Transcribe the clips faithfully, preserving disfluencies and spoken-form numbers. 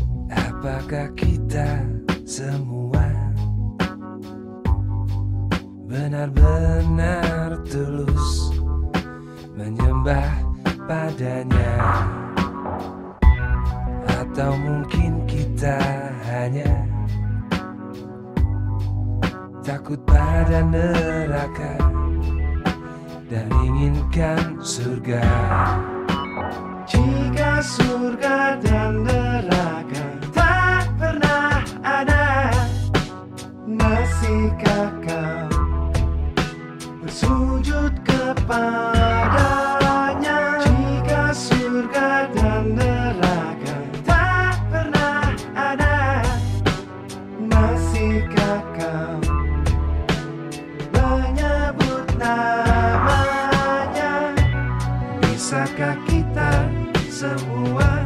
Apakah kita semua benar-benar tulus menyembah padanya? Atau mungkin kita hanya takut pada neraka dan inginkan surga? Jika surga dan neraka tak pernah ada, masihkah kau bersujud kepadanya? Jika surga dan neraka tak pernah ada, masihkah kau menyebut namanya? Bisakah kita semua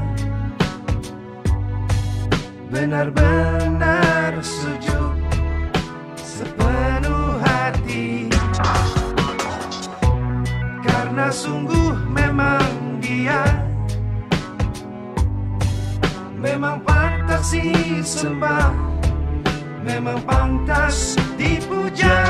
benar-benar sujud sepenuh hati? Karena sungguh memang dia memang pantas disembah, memang pantas dipuja.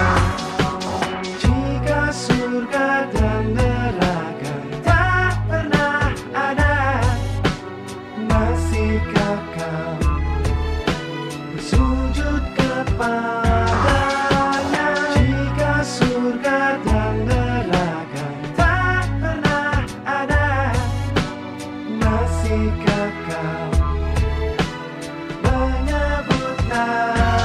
Jika surga dan neraka tak pernah ada, masihkah kau bersujud kepadanya? Jika surga dan neraka tak pernah ada, masihkah kau menyebut namanya?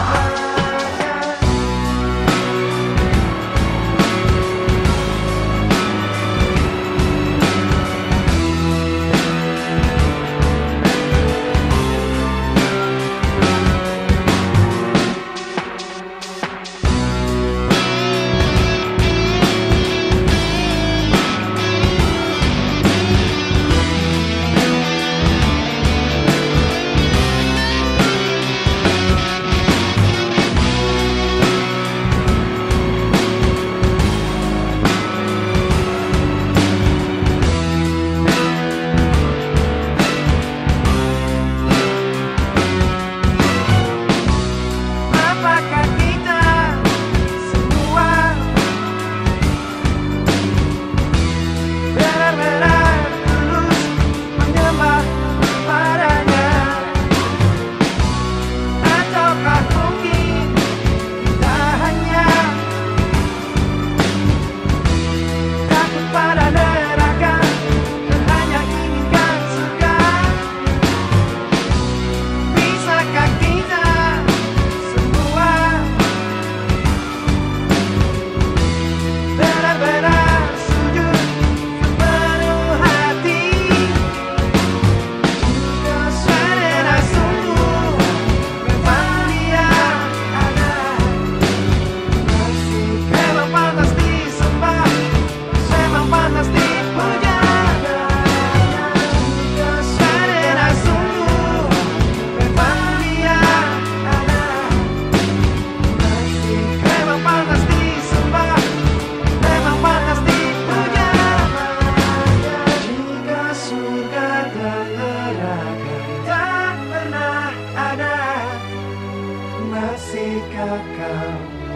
Masihkah kau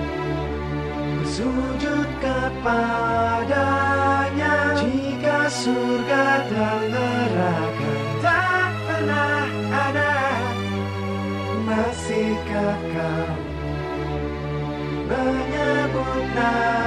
bersujud kepadanya? Jika surga dan neraka tak pernah ada, masihkah kau menyebut nama?